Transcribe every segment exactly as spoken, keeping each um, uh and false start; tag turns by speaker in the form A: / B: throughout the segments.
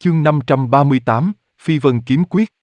A: Chương năm trăm ba mươi tám, Phi Vân Kiếm Quyết.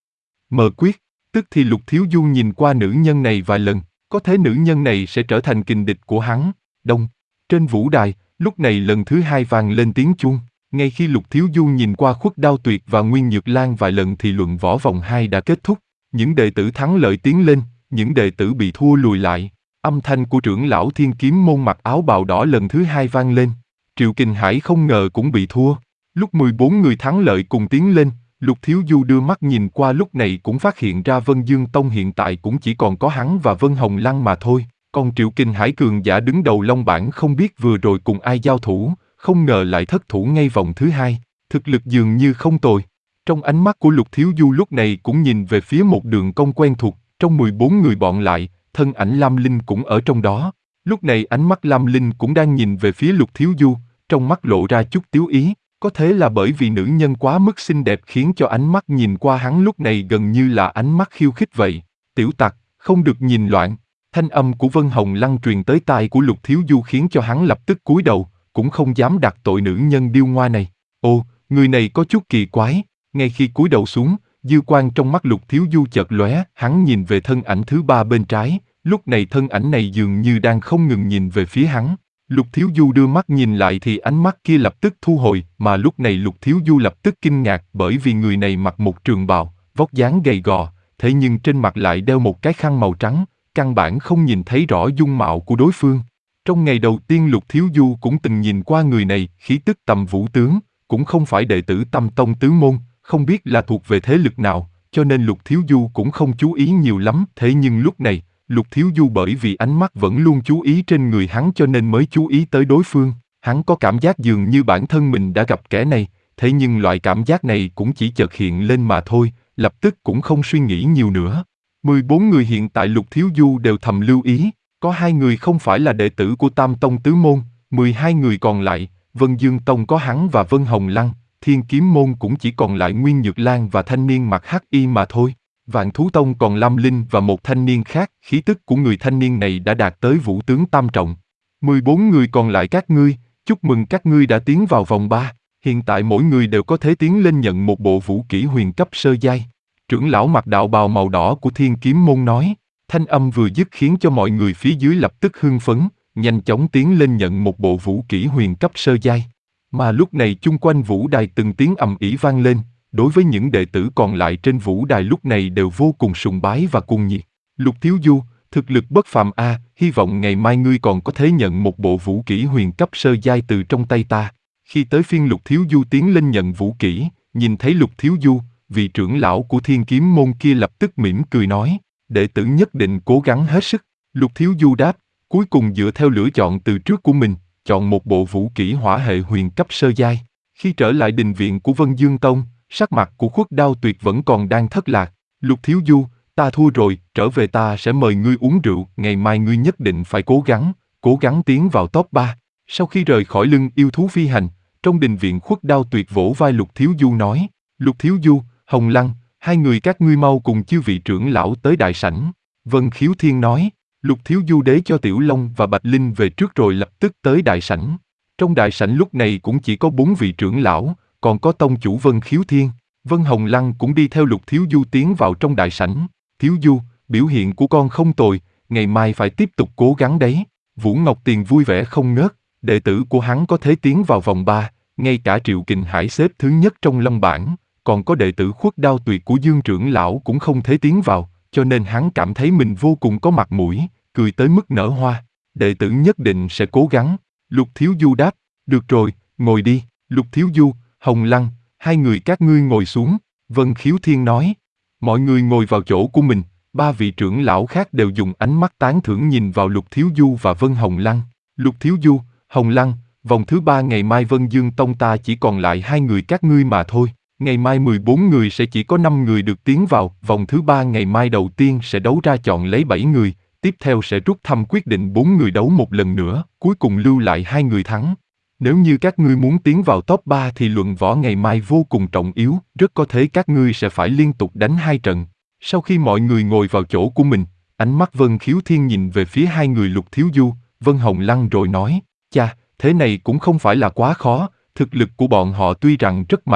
A: Mờ quyết, tức thì Lục Thiếu Du nhìn qua nữ nhân này vài lần, có thể nữ nhân này sẽ trở thành kình địch của hắn. Đông, trên vũ đài, lúc này lần thứ hai vang lên tiếng chuông. Ngay khi Lục Thiếu Du nhìn qua Khuất Đao Tuyệt và Nguyên Nhược Lan vài lần thì luận võ vòng hai đã kết thúc. Những đệ tử thắng lợi tiến lên, những đệ tử bị thua lùi lại. Âm thanh của trưởng lão Thiên Kiếm môn mặc áo bào đỏ lần thứ hai vang lên. Triệu Kình Hải không ngờ cũng bị thua. Lúc mười bốn người thắng lợi cùng tiến lên, Lục Thiếu Du đưa mắt nhìn qua lúc này cũng phát hiện ra Vân Dương Tông hiện tại cũng chỉ còn có hắn và Vân Hồng Lăng mà thôi. Còn Triệu Kình Hải cường giả đứng đầu Long Bảng không biết vừa rồi cùng ai giao thủ, không ngờ lại thất thủ ngay vòng thứ hai. Thực lực dường như không tồi. Trong ánh mắt của Lục Thiếu Du lúc này cũng nhìn về phía một đường cong quen thuộc, trong mười bốn người bọn lại, thân ảnh Lam Linh cũng ở trong đó. Lúc này ánh mắt Lam Linh cũng đang nhìn về phía Lục Thiếu Du, trong mắt lộ ra chút tiếu ý. Có thể là bởi vì nữ nhân quá mức xinh đẹp khiến cho ánh mắt nhìn qua hắn lúc này gần như là ánh mắt khiêu khích vậy. Tiểu tặc, không được nhìn loạn. Thanh âm của Vân Hồng Lăng truyền tới tai của Lục Thiếu Du khiến cho hắn lập tức cúi đầu, cũng không dám đặt tội nữ nhân điêu ngoa này. Ô, người này có chút kỳ quái. Ngay khi cúi đầu xuống, dư quang trong mắt Lục Thiếu Du chợt lóe, hắn nhìn về thân ảnh thứ ba bên trái. Lúc này thân ảnh này dường như đang không ngừng nhìn về phía hắn. Lục Thiếu Du đưa mắt nhìn lại thì ánh mắt kia lập tức thu hồi, mà lúc này Lục Thiếu Du lập tức kinh ngạc bởi vì người này mặc một trường bào, vóc dáng gầy gò, thế nhưng trên mặt lại đeo một cái khăn màu trắng, căn bản không nhìn thấy rõ dung mạo của đối phương. Trong ngày đầu tiên Lục Thiếu Du cũng từng nhìn qua người này, khí tức tầm vũ tướng, cũng không phải đệ tử Tâm Tông tứ môn, không biết là thuộc về thế lực nào, cho nên Lục Thiếu Du cũng không chú ý nhiều lắm. Thế nhưng lúc này, Lục Thiếu Du bởi vì ánh mắt vẫn luôn chú ý trên người hắn cho nên mới chú ý tới đối phương. Hắn có cảm giác dường như bản thân mình đã gặp kẻ này, thế nhưng loại cảm giác này cũng chỉ chợt hiện lên mà thôi, lập tức cũng không suy nghĩ nhiều nữa. mười bốn người hiện tại Lục Thiếu Du đều thầm lưu ý, có hai người không phải là đệ tử của Tam Tông tứ môn, mười hai người còn lại, Vân Dương Tông có hắn và Vân Hồng Lăng, Thiên Kiếm môn cũng chỉ còn lại Nguyên Nhược Lan và thanh niên mặc hắc y mà thôi. Vạn Thú Tông còn Lam Linh và một thanh niên khác, khí tức của người thanh niên này đã đạt tới vũ tướng tam trọng. mười bốn người còn lại các ngươi, chúc mừng các ngươi đã tiến vào vòng ba. Hiện tại mỗi người đều có thể tiến lên nhận một bộ vũ kỹ huyền cấp sơ giai. Trưởng lão mặc đạo bào màu đỏ của Thiên Kiếm môn nói, thanh âm vừa dứt khiến cho mọi người phía dưới lập tức hưng phấn, nhanh chóng tiến lên nhận một bộ vũ kỹ huyền cấp sơ giai. Mà lúc này chung quanh vũ đài từng tiếng ầm ĩ vang lên. Đối với những đệ tử còn lại trên vũ đài lúc này đều vô cùng sùng bái và cuồng nhiệt. Lục Thiếu Du, thực lực bất phàm a, à, hy vọng ngày mai ngươi còn có thể nhận một bộ vũ kỹ huyền cấp sơ giai từ trong tay ta. Khi tới phiên Lục Thiếu Du tiến lên nhận vũ kỹ, nhìn thấy Lục Thiếu Du, vị trưởng lão của Thiên Kiếm môn kia lập tức mỉm cười nói, đệ tử nhất định cố gắng hết sức. Lục Thiếu Du đáp, cuối cùng dựa theo lựa chọn từ trước của mình, chọn một bộ vũ kỹ hỏa hệ huyền cấp sơ giai. Khi trở lại đình viện của Vân Dương Tông, sắc mặt của Khuất Đao Tuyệt vẫn còn đang thất lạc. Lục Thiếu Du, ta thua rồi, trở về ta sẽ mời ngươi uống rượu, ngày mai ngươi nhất định phải cố gắng, cố gắng tiến vào top ba. Sau khi rời khỏi lưng yêu thú phi hành, trong đình viện Khuất Đao Tuyệt vỗ vai Lục Thiếu Du nói, Lục Thiếu Du, Hồng Lăng, hai người các ngươi mau cùng chư vị trưởng lão tới đại sảnh. Vân Khiếu Thiên nói, Lục Thiếu Du đế cho Tiểu Long và Bạch Linh về trước rồi lập tức tới đại sảnh. Trong đại sảnh lúc này cũng chỉ có bốn vị trưởng lão, còn có tông chủ Vân Khiếu Thiên. Vân Hồng Lăng cũng đi theo Lục Thiếu Du tiến vào trong đại sảnh. Thiếu Du, biểu hiện của con không tồi, ngày mai phải tiếp tục cố gắng đấy. Vũ Ngọc Tiền vui vẻ không ngớt, đệ tử của hắn có thể tiến vào vòng ba, ngay cả Triệu Kình Hải xếp thứ nhất trong Long bảng, còn có đệ tử Khuất Đao Tuyệt của Dương trưởng lão cũng không thể tiến vào, cho nên hắn cảm thấy mình vô cùng có mặt mũi, cười tới mức nở hoa. Đệ tử nhất định sẽ cố gắng. Lục Thiếu Du đáp, được rồi, ngồi đi. Lục Thiếu Du, Hồng Lăng, hai người các ngươi ngồi xuống. Vân Khiếu Thiên nói. Mọi người ngồi vào chỗ của mình, ba vị trưởng lão khác đều dùng ánh mắt tán thưởng nhìn vào Lục Thiếu Du và Vân Hồng Lăng. Lục Thiếu Du, Hồng Lăng, vòng thứ ba ngày mai Vân Dương Tông ta chỉ còn lại hai người các ngươi mà thôi. Ngày mai mười bốn người sẽ chỉ có năm người được tiến vào. Vòng thứ ba ngày mai đầu tiên sẽ đấu ra chọn lấy bảy người, tiếp theo sẽ rút thăm quyết định bốn người đấu một lần nữa, cuối cùng lưu lại hai người thắng. Nếu như các ngươi muốn tiến vào top ba thì luận võ ngày mai vô cùng trọng yếu, rất có thể các ngươi sẽ phải liên tục đánh hai trận. Sau khi mọi người ngồi vào chỗ của mình, ánh mắt Vân Khiếu Thiên nhìn về phía hai người Lục Thiếu Du, Vân Hồng Lăng rồi nói, cha, thế này cũng không phải là quá khó, thực lực của bọn họ tuy rằng rất mạnh,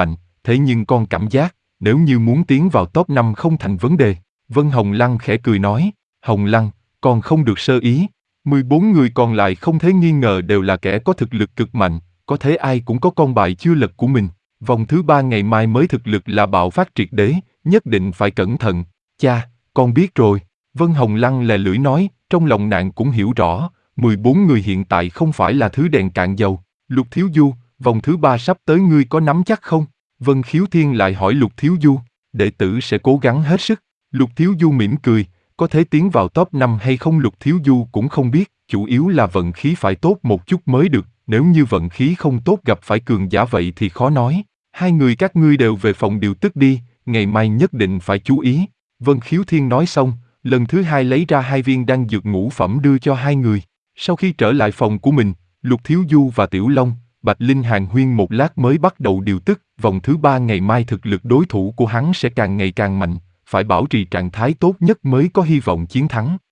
A: thế nhưng con cảm giác, nếu như muốn tiến vào top năm không thành vấn đề. Vân Hồng Lăng khẽ cười nói, Hồng Lăng, con không được sơ ý. mười bốn người còn lại không thể nghi ngờ đều là kẻ có thực lực cực mạnh, có thể ai cũng có con bài chưa lật của mình. Vòng thứ ba ngày mai mới thực lực là bạo phát triệt đế, nhất định phải cẩn thận. Cha, con biết rồi. Vân Hồng Lăng lè lưỡi nói, trong lòng nàng cũng hiểu rõ, mười bốn người hiện tại không phải là thứ đèn cạn dầu. Lục Thiếu Du, vòng thứ ba sắp tới ngươi có nắm chắc không? Vân Khiếu Thiên lại hỏi Lục Thiếu Du, đệ tử sẽ cố gắng hết sức. Lục Thiếu Du mỉm cười, có thể tiến vào top năm hay không Lục Thiếu Du cũng không biết, chủ yếu là vận khí phải tốt một chút mới được, nếu như vận khí không tốt gặp phải cường giả vậy thì khó nói. Hai người các ngươi đều về phòng điều tức đi, ngày mai nhất định phải chú ý. Vân Khiếu Thiên nói xong, lần thứ hai lấy ra hai viên đan dược ngũ phẩm đưa cho hai người. Sau khi trở lại phòng của mình, Lục Thiếu Du và Tiểu Long, Bạch Linh hàn huyên một lát mới bắt đầu điều tức. Vòng thứ ba ngày mai thực lực đối thủ của hắn sẽ càng ngày càng mạnh, phải bảo trì trạng thái tốt nhất mới có hy vọng chiến thắng.